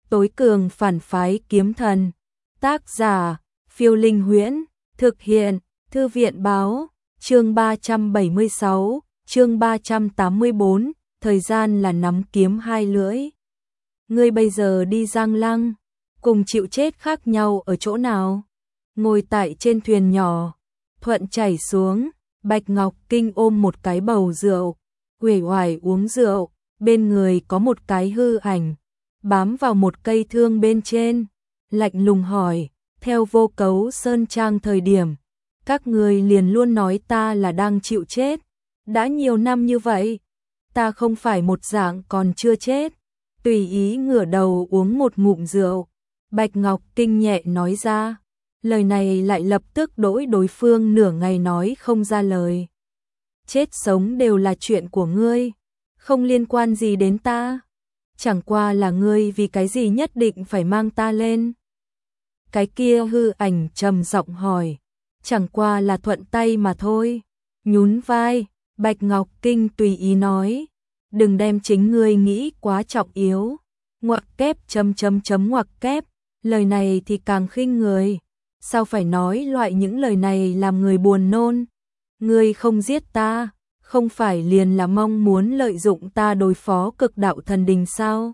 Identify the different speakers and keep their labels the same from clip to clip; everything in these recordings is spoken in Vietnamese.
Speaker 1: Tối cường phản phái kiếm thần. Tác giả, Phiêu Linh Huyễn. Thực hiện, Thư viện Báo. Chương 376, chương 384, thời gian là nắm kiếm hai lưỡi. Ngươi bây giờ đi Giang Lăng, cùng chịu chết khác nhau ở chỗ nào? Ngồi tại trên thuyền nhỏ, thuận chảy xuống, Bạch Ngọc Kinh ôm một cái bầu rượu, uể oải uống rượu, bên người có một cái hư ảnh, bám vào một cây thương bên trên, lạnh lùng hỏi, theo Vô Cấu Sơn Trang thời điểm, các người liền luôn nói ta là đang chịu chết, đã nhiều năm như vậy, ta không phải một dạng còn chưa chết. Tùy ý ngửa đầu uống một ngụm rượu, Bạch Ngọc Kinh nhẹ nói ra, lời này lại lập tức đỗi đối phương nửa ngày nói không ra lời. Chết sống đều là chuyện của ngươi, không liên quan gì đến ta, chẳng qua là ngươi vì cái gì nhất định phải mang ta lên. Cái kia hư ảnh trầm giọng hỏi, chẳng qua là thuận tay mà thôi. Nhún vai, Bạch Ngọc Kinh tùy ý nói, đừng đem chính ngươi nghĩ quá trọng yếu. Ngoặc kép ngoặc kép, lời này thì càng khinh người, sao phải nói loại những lời này làm người buồn nôn. Ngươi không giết ta, không phải liền là mong muốn lợi dụng ta đối phó cực đạo thần đình sao?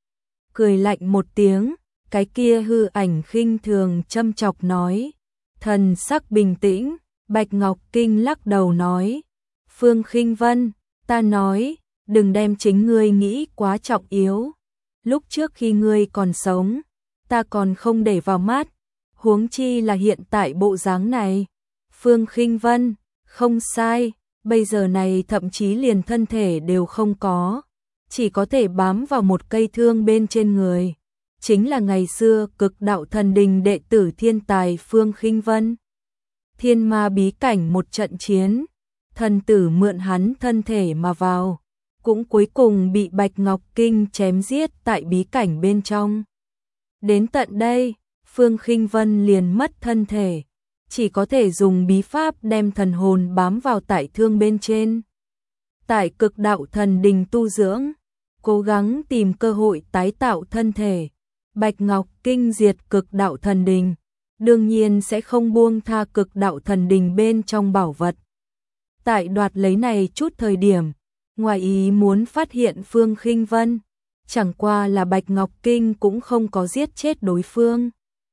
Speaker 1: Cười lạnh một tiếng, cái kia hư ảnh khinh thường châm chọc nói, thần sắc bình tĩnh, Bạch Ngọc Kinh lắc đầu nói, Phương Khinh Vân, ta nói, đừng đem chính ngươi nghĩ quá trọng yếu. Lúc trước khi ngươi còn sống, ta còn không để vào mắt, huống chi là hiện tại bộ dáng này. Phương Khinh Vân, không sai, bây giờ này thậm chí liền thân thể đều không có, chỉ có thể bám vào một cây thương bên trên người. Chính là ngày xưa cực đạo thần đình đệ tử thiên tài Phương Khinh Vân. Thiên ma bí cảnh một trận chiến, thần tử mượn hắn thân thể mà vào, cũng cuối cùng bị Bạch Ngọc Kinh chém giết tại bí cảnh bên trong. Đến tận đây, Phương Khinh Vân liền mất thân thể, chỉ có thể dùng bí pháp đem thần hồn bám vào tại thương bên trên. Tại cực đạo thần đình tu dưỡng, cố gắng tìm cơ hội tái tạo thân thể. Bạch Ngọc Kinh diệt cực đạo thần đình, đương nhiên sẽ không buông tha cực đạo thần đình bên trong bảo vật. Tại đoạt lấy này chút thời điểm, ngoài ý muốn phát hiện Phương Khinh Vân, chẳng qua là Bạch Ngọc Kinh cũng không có giết chết đối phương,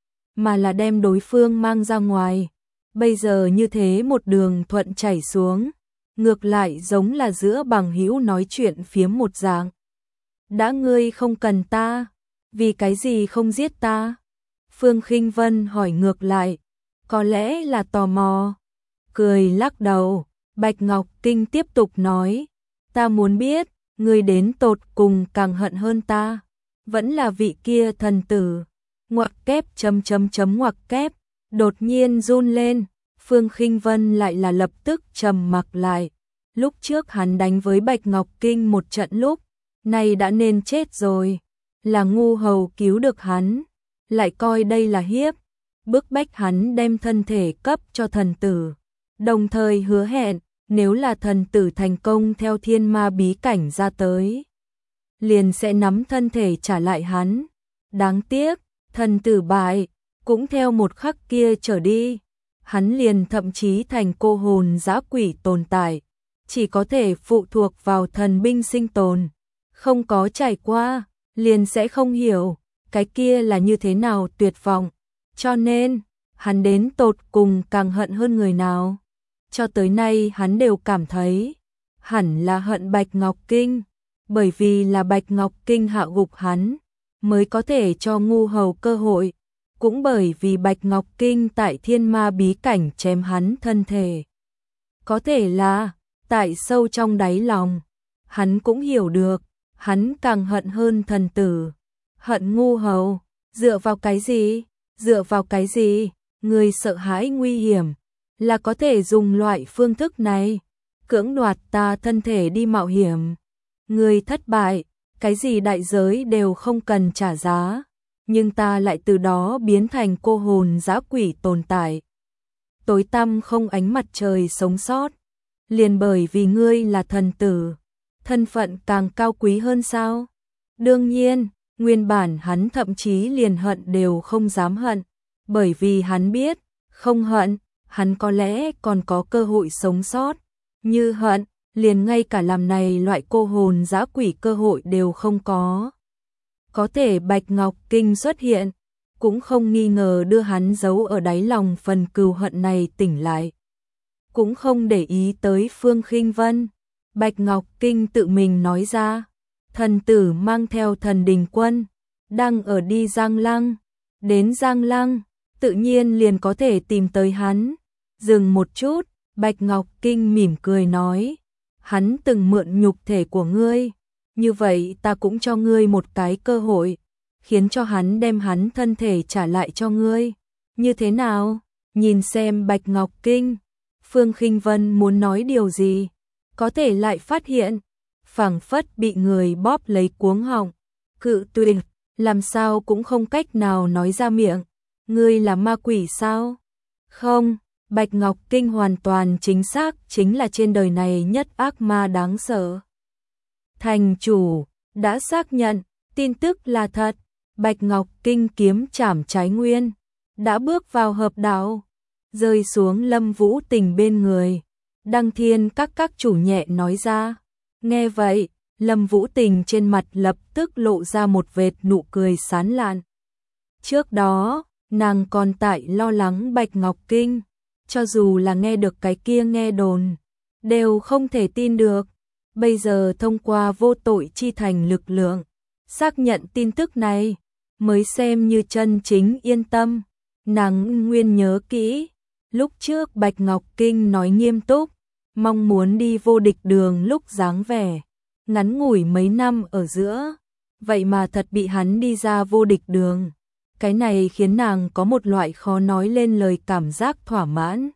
Speaker 1: mà là đem đối phương mang ra ngoài. Bây giờ như thế một đường thuận chảy xuống, ngược lại giống là giữa bằng hữu nói chuyện phiếm một dạng. Đã ngươi không cần ta, vì cái gì không giết ta? Phương Khinh Vân hỏi ngược lại, có lẽ là tò mò. Cười lắc đầu, Bạch Ngọc Kinh tiếp tục nói, ta muốn biết, ngươi đến tột cùng càng hận hơn ta, vẫn là vị kia thần tử. Ngoặc kép ngoặc kép, đột nhiên run lên, Phương Khinh Vân lại là lập tức trầm mặc lại. Lúc trước hắn đánh với Bạch Ngọc Kinh một trận lúc, nay đã nên chết rồi, là ngu hầu cứu được hắn, lại coi đây là hiếp, bức bách hắn đem thân thể cấp cho thần tử, đồng thời hứa hẹn, nếu là thần tử thành công theo thiên ma bí cảnh ra tới, liền sẽ nắm thân thể trả lại hắn. Đáng tiếc, thần tử bại, cũng theo một khắc kia trở đi, hắn liền thậm chí thành cô hồn dã quỷ tồn tại, chỉ có thể phụ thuộc vào thần binh sinh tồn, không có trải qua, liền sẽ không hiểu, cái kia là như thế nào tuyệt vọng, cho nên, hắn đến tột cùng càng hận hơn người nào. Cho tới nay hắn đều cảm thấy, hẳn là hận Bạch Ngọc Kinh, bởi vì là Bạch Ngọc Kinh hạ gục hắn, mới có thể cho ngu hầu cơ hội, cũng bởi vì Bạch Ngọc Kinh tại thiên ma bí cảnh chém hắn thân thể. Có thể là, tại sâu trong đáy lòng, hắn cũng hiểu được, hắn càng hận hơn thần tử, hận ngu hầu, dựa vào cái gì, dựa vào cái gì, người sợ hãi nguy hiểm, là có thể dùng loại phương thức này, cưỡng đoạt ta thân thể đi mạo hiểm. Người thất bại, cái gì đại giới đều không cần trả giá, nhưng ta lại từ đó biến thành cô hồn dã quỷ tồn tại. Tối tăm không ánh mặt trời sống sót, liền bởi vì ngươi là thần tử, thân phận càng cao quý hơn sao? Đương nhiên, Nguyên bản hắn thậm chí liền hận đều không dám hận, bởi vì hắn biết, không hận, hắn có lẽ còn có cơ hội sống sót, như hận, liền ngay cả làm này loại cô hồn dã quỷ cơ hội đều không có. Có thể Bạch Ngọc Kinh xuất hiện, cũng không nghi ngờ đưa hắn giấu ở đáy lòng phần cừu hận này tỉnh lại. Cũng không để ý tới Phương Khinh Vân, Bạch Ngọc Kinh tự mình nói ra, thần tử mang theo thần đình quân, đang ở đi Giang Lăng, đến Giang Lăng, tự nhiên liền có thể tìm tới hắn. Dừng một chút, Bạch Ngọc Kinh mỉm cười nói, hắn từng mượn nhục thể của ngươi, như vậy ta cũng cho ngươi một cái cơ hội, khiến cho hắn đem hắn thân thể trả lại cho ngươi. Như thế nào? Nhìn xem Bạch Ngọc Kinh, Phương Khinh Vân muốn nói điều gì, có thể lại phát hiện, phảng phất bị người bóp lấy cuống họng, cự tuyệt, làm sao cũng không cách nào nói ra miệng. Ngươi là ma quỷ sao? Không, Bạch Ngọc Kinh hoàn toàn chính xác chính là trên đời này nhất ác ma đáng sợ. Thành chủ đã xác nhận, tin tức là thật, Bạch Ngọc Kinh kiếm chảm trái nguyên, đã bước vào hợp đạo, rơi xuống Lâm Vũ Tình bên người. Đăng Thiên các chủ nhẹ nói ra. Nghe vậy, Lâm Vũ Tình trên mặt lập tức lộ ra một vệt nụ cười sán lạn. Trước đó, nàng còn tại lo lắng Bạch Ngọc Kinh, cho dù là nghe được cái kia nghe đồn, đều không thể tin được. Bây giờ thông qua vô tội chi thành lực lượng, xác nhận tin tức này, mới xem như chân chính yên tâm. Nàng nguyên nhớ kỹ, lúc trước Bạch Ngọc Kinh nói nghiêm túc, mong muốn đi vô địch đường lúc dáng vẻ, ngắn ngủi mấy năm ở giữa, vậy mà thật bị hắn đi ra vô địch đường. Cái này khiến nàng có một loại khó nói lên lời cảm giác thỏa mãn.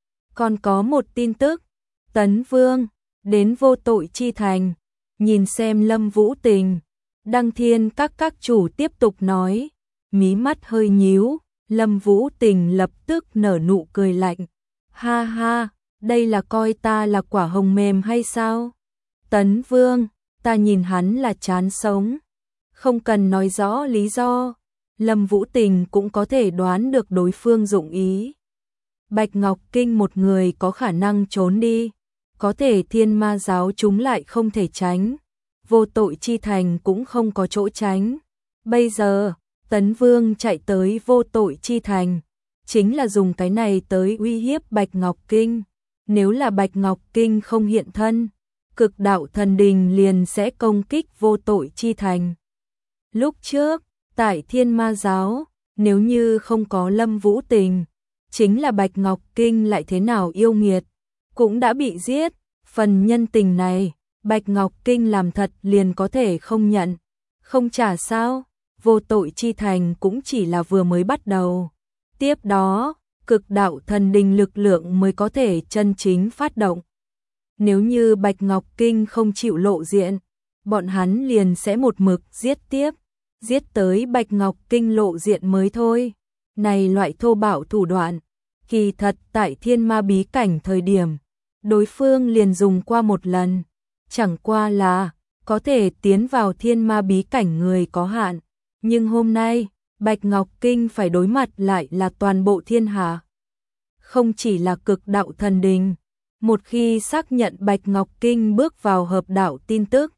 Speaker 1: Còn có một tin tức, Tấn Vương đến vô tội chi thành, nhìn xem Lâm Vũ Tình. Đăng Thiên các chủ tiếp tục nói, mí mắt hơi nhíu, Lâm Vũ Tình lập tức nở nụ cười lạnh. Ha ha, đây là coi ta là quả hồng mềm hay sao? Tấn Vương, ta nhìn hắn là chán sống. Không cần nói rõ lý do, Lâm Vũ Tình cũng có thể đoán được đối phương dụng ý. Bạch Ngọc Kinh một người có khả năng trốn đi, có thể Thiên Ma giáo chúng lại không thể tránh, vô tội chi thành cũng không có chỗ tránh. Bây giờ, Tấn Vương chạy tới vô tội chi thành, chính là dùng cái này tới uy hiếp Bạch Ngọc Kinh. Nếu là Bạch Ngọc Kinh không hiện thân, cực đạo thần đình liền sẽ công kích vô tội chi thành. Lúc trước, tại Thiên Ma giáo, nếu như không có Lâm Vũ Tình, chính là Bạch Ngọc Kinh lại thế nào yêu nghiệt, cũng đã bị giết. Phần nhân tình này, Bạch Ngọc Kinh làm thật liền có thể không nhận, không trả sao? Vô tội chi thành cũng chỉ là vừa mới bắt đầu. Tiếp đó, cực đạo thần đình lực lượng mới có thể chân chính phát động. Nếu như Bạch Ngọc Kinh không chịu lộ diện, bọn hắn liền sẽ một mực giết tiếp, giết tới Bạch Ngọc Kinh lộ diện mới thôi. Này loại thô bạo thủ đoạn, kỳ thật tại Thiên Ma bí cảnh thời điểm, đối phương liền dùng qua một lần, chẳng qua là có thể tiến vào Thiên Ma bí cảnh người có hạn, nhưng hôm nay, Bạch Ngọc Kinh phải đối mặt lại là toàn bộ thiên hạ. Không chỉ là cực đạo thần đình, một khi xác nhận Bạch Ngọc Kinh bước vào hợp đạo tin tức,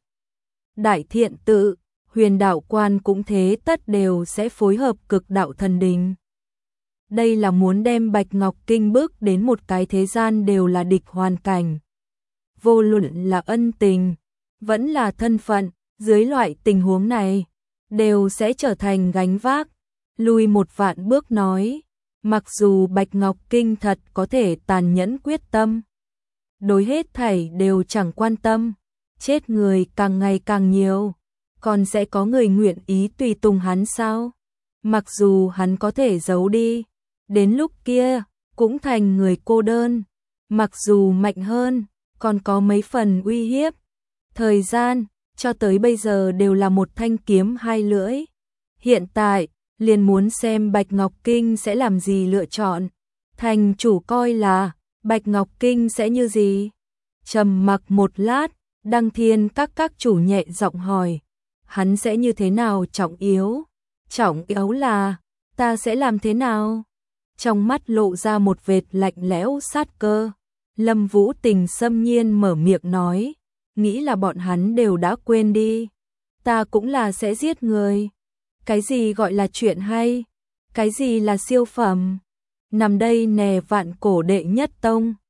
Speaker 1: Đại Thiện Tự, Huyền Đạo Quan cũng thế tất đều sẽ phối hợp cực đạo thần đình. Đây là muốn đem Bạch Ngọc Kinh bước đến một cái thế gian đều là địch hoàn cảnh. Vô luận là ân tình, vẫn là thân phận, dưới loại tình huống này, đều sẽ trở thành gánh vác. Lùi một vạn bước nói, mặc dù Bạch Ngọc Kinh thật có thể tàn nhẫn quyết tâm, đối hết thảy đều chẳng quan tâm, chết người càng ngày càng nhiều, còn sẽ có người nguyện ý tùy tùng hắn sao? Mặc dù hắn có thể giấu đi, đến lúc kia cũng thành người cô đơn, mặc dù mạnh hơn, còn có mấy phần uy hiếp. Thời gian cho tới bây giờ đều là một thanh kiếm hai lưỡi. Hiện tại liền muốn xem Bạch Ngọc Kinh sẽ làm gì lựa chọn. Thành chủ coi là Bạch Ngọc Kinh sẽ như gì? Trầm mặc một lát, Đăng Thiên các chủ nhẹ giọng hỏi. hắn sẽ như thế nào trọng yếu? Trọng yếu là, ta sẽ làm thế nào? Trong mắt lộ ra một vệt lạnh lẽo sát cơ. Lâm Vũ Tình xâm nhiên mở miệng nói, nghĩ là bọn hắn đều đã quên đi. Ta cũng là sẽ giết người. Cái gì gọi là chuyện hay? Cái gì là siêu phẩm? Nằm đây nè vạn cổ đệ nhất tông.